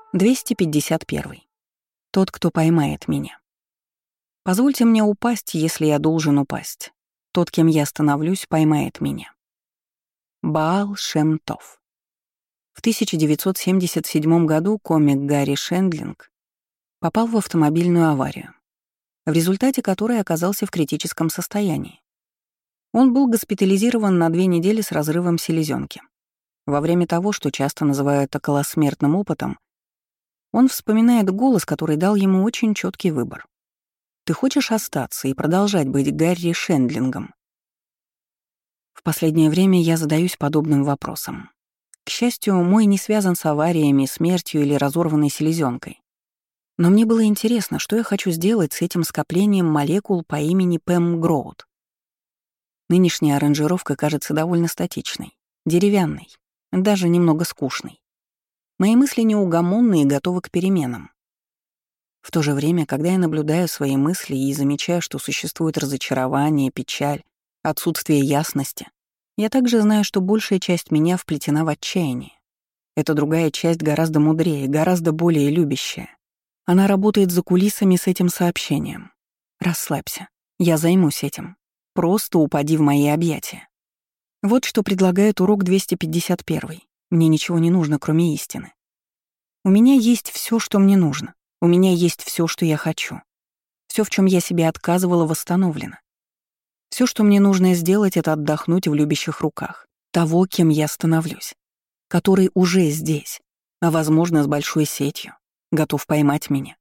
251. Тот, кто поймает меня. Позвольте мне упасть, если я должен упасть. Тот, кем я становлюсь, поймает меня. Баал Шем Тов. В 1977 году комик Гарри Шендлинг попал в автомобильную аварию, в результате которой оказался в критическом состоянии. Он был госпитализирован на 2 недели с разрывом селезенки. Во время того, что часто называют околосмертным опытом, он вспоминает голос, который дал ему очень четкий выбор. Ты хочешь остаться и продолжать быть Гарри Шендлингом? В последнее время я задаюсь подобным вопросом. К счастью, мой не связан с авариями, смертью или разорванной селезенкой. Но мне было интересно, что я хочу сделать с этим скоплением молекул по имени Пэм Гроуд. Нынешняя аранжировка кажется довольно статичной, деревянной, даже немного скучной. Мои мысли неугомонны и готовы к переменам. В то же время, когда я наблюдаю свои мысли и замечаю, что существует разочарование, печаль, отсутствие ясности, я также знаю, что большая часть меня вплетена в отчаяние. Эта другая часть гораздо мудрее, гораздо более любящая. Она работает за кулисами с этим сообщением. Расслабься, я займусь этим. Просто упади в мои объятия. Вот что предлагает урок 251. Мне ничего не нужно, кроме истины. У меня есть все, что мне нужно. У меня есть все, что я хочу. Все, в чем я себе отказывала, восстановлено. Все, что мне нужно сделать, это отдохнуть в любящих руках того, кем я становлюсь, который уже здесь, а, возможно, с большой сетью, готов поймать меня.